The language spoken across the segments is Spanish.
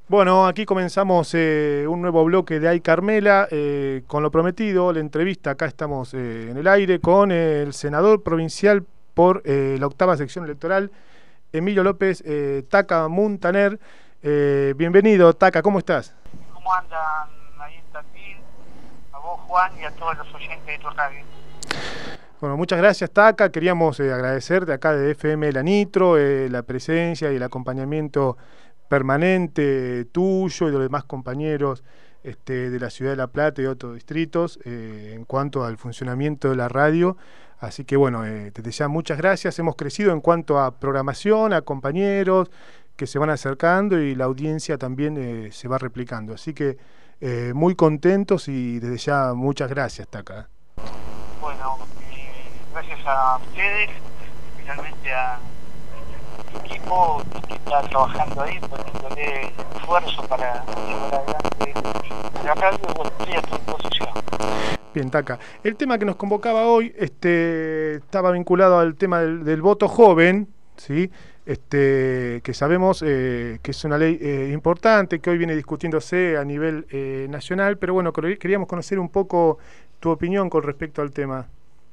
Bueno, aquí comenzamos un nuevo bloque de Ay Carmela, con lo prometido, la entrevista. Acá estamos en el aire con el senador provincial por la octava sección electoral, Emilio López Taca Muntaner. Bienvenido, Taca, ¿cómo estás? ¿Cómo andan ahí en Tandil? A vos, Juan, y a todos los oyentes de tu radio. Bueno, muchas gracias, Taca. Queríamos agradecerte acá de FM La Nitro, la presencia y el acompañamiento permanente tuyo y de los demás compañeros de la ciudad de La Plata y otros distritos en cuanto al funcionamiento de la radio. Así que bueno, desde ya muchas gracias. Hemos crecido en cuanto a programación, a compañeros que se van acercando y la audiencia también se va replicando. Así que muy contentos y desde ya muchas gracias, Taca. Bueno, gracias a ustedes, especialmente a mi equipo que está trabajando ahí, poniéndole esfuerzo para llevar adelante la radio. Bueno, estoy a tu disposición. Bien, Taca. El tema que nos convocaba hoy estaba vinculado al tema del voto joven, ¿sí? Que sabemos que es una ley importante, que hoy viene discutiéndose a nivel nacional, pero bueno, queríamos conocer un poco tu opinión con respecto al tema.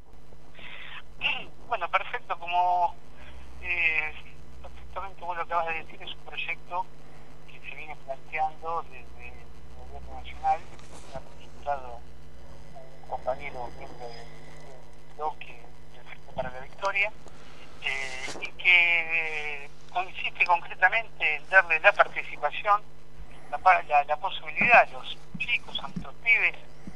Bueno, perfecto, como perfectamente vos lo acabas de decir, es un proyecto que se viene planteando desde el gobierno nacional, ha presentado un compañero miembro del bloque del Frente para la Victoria, y que consiste concretamente en darle la participación, la posibilidad a los chicos, a nuestros pibes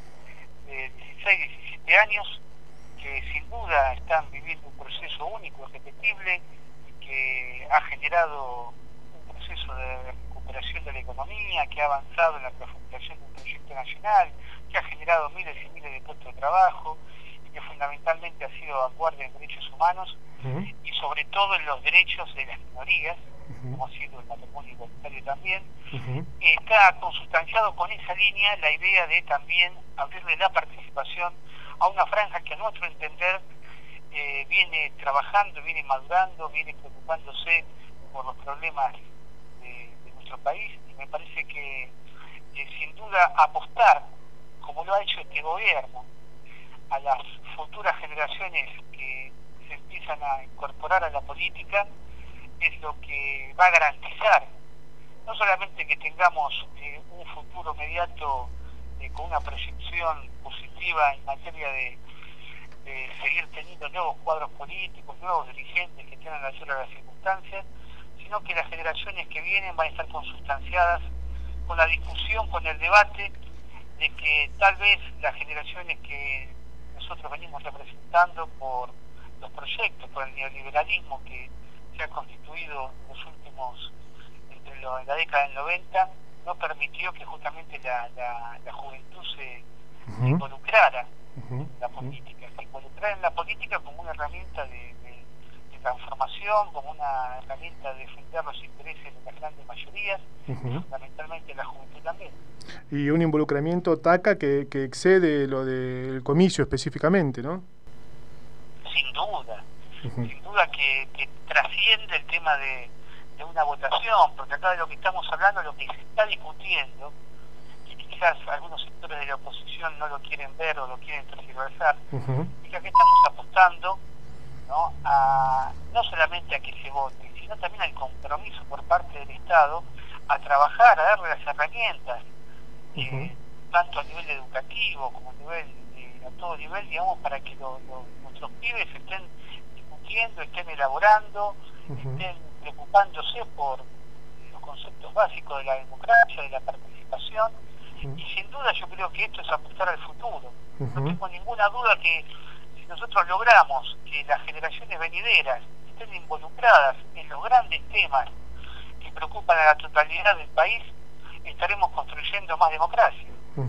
de 16, 17 años, que sin duda están viviendo un proceso único, repetible, y que ha generado un proceso de recuperación de la economía, que ha avanzado en la profundización de un proyecto nacional, que ha generado miles y miles de puestos de trabajo, y que fundamentalmente ha sido vanguardia en derechos humanos, y sobre todo en los derechos de las minorías, como ha sido el matrimonio igualitario también. Está consustanciado con esa línea la idea de también abrirle la participación a una franja que a nuestro entender viene trabajando, viene madurando, viene preocupándose por los problemas de nuestro país, y me parece que sin duda apostar, como lo ha hecho este gobierno, a las futuras generaciones que se empiezan a incorporar a la política, es lo que va a garantizar no solamente que tengamos un futuro inmediato con una proyección positiva en materia de seguir teniendo nuevos cuadros políticos, nuevos dirigentes que tengan la altura de las circunstancias, sino que las generaciones que vienen van a estar consustanciadas con la discusión, con el debate, de que tal vez las generaciones que nosotros venimos representando por los proyectos, por el neoliberalismo que se ha constituido en los últimos, en la década del 90, no permitió que justamente la juventud se involucrara en la política, se involucrara en la política como una herramienta de transformación, como una herramienta de defender los intereses de las grandes mayorías, y fundamentalmente la juventud también. Y un involucramiento, Taca, que excede lo del comicio específicamente, ¿no? Sin duda que trasciende el tema de una votación, porque acá de lo que estamos hablando, lo que se está discutiendo, y quizás algunos sectores de la oposición no lo quieren ver o lo quieren tergiversar, es que aquí estamos apostando, ¿no?, no solamente a que se vote, sino también al compromiso por parte del Estado a trabajar, a darle las herramientas, tanto a nivel educativo como a todo nivel, digamos, para que nuestros pibes estén discutiendo, estén elaborando, estén preocupándose por los conceptos básicos de la democracia, de la participación, y sin duda yo creo que esto es apostar al futuro. No tengo ninguna duda que si nosotros logramos que las generaciones venideras estén involucradas en los grandes temas que preocupan a la totalidad del país, estaremos construyendo más democracia.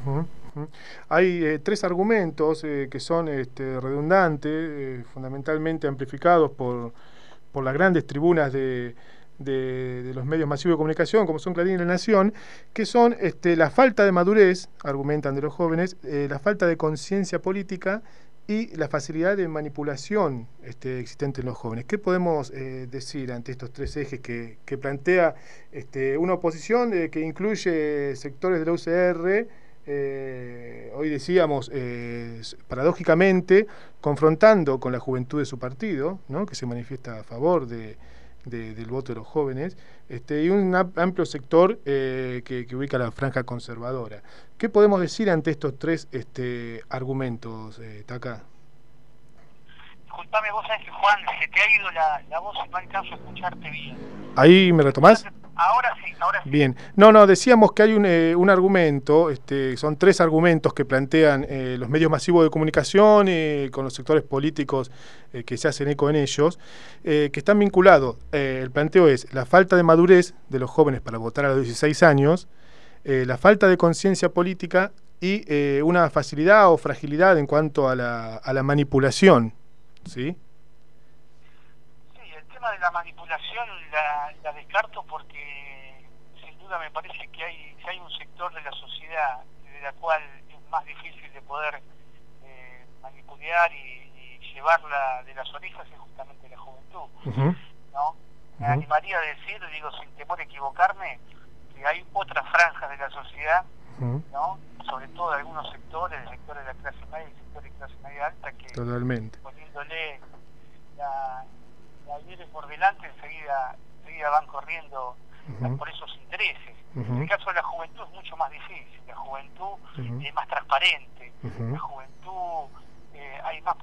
Hay tres argumentos que son redundantes, fundamentalmente amplificados por las grandes tribunas de los medios masivos de comunicación, como son Clarín y La Nación, que son la falta de madurez, argumentan de los jóvenes, la falta de conciencia política y la facilidad de manipulación existente en los jóvenes. ¿Qué podemos decir ante estos tres ejes que plantea una oposición que incluye sectores de la UCR, hoy decíamos, paradójicamente, confrontando con la juventud de su partido, ¿no?, que se manifiesta a favor del voto de los jóvenes, y un amplio sector que ubica la franja conservadora? ¿Qué podemos decir ante estos tres argumentos, Taca? Disculpame, vos sabés que, Juan, se te ha ido la voz y no alcanzo a escucharte bien. ¿Ahí me retomás? Ahora sí, ahora sí. Bien. No, decíamos que hay un argumento, son tres argumentos que plantean los medios masivos de comunicación con los sectores políticos que se hacen eco en ellos, que están vinculados. El planteo es la falta de madurez de los jóvenes para votar a los 16 años, la falta de conciencia política y una facilidad o fragilidad en cuanto a la manipulación, ¿sí? El tema de la manipulación la descarto porque sin duda me parece que hay un sector de la sociedad de la cual es más difícil de poder manipular y llevarla de las orejas, es justamente la juventud, ¿no? Me animaría a decir, digo sin temor a equivocarme, que hay otras franjas de la sociedad, ¿no?, sobre todo de algunos sectores, el sector de la clase media y el sector de clase media alta, que totalmente, poniéndole la aire por delante enseguida van corriendo por esos intereses. En el caso de la juventud es mucho más difícil. La juventud es más transparente, la juventud hay más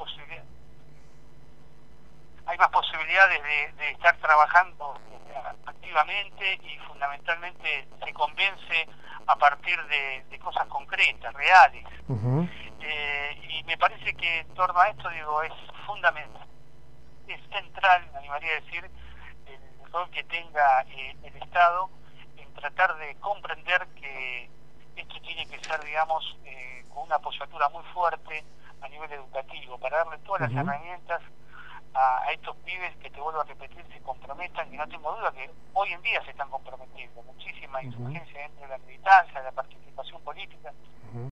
posibilidades de estar trabajando activamente y fundamentalmente se convence a partir de cosas concretas, reales. Y me parece que en torno a esto, digo, es fundamental, es central, me animaría a decir, el rol que tenga el Estado en tratar de comprender que esto tiene que ser, digamos, con una apoyatura muy fuerte a nivel educativo, para darle todas las herramientas a estos pibes que, te vuelvo a repetir, se comprometan, y no tengo duda que hoy en día se están comprometiendo, muchísima insurgencia dentro de la militancia, de la participación política,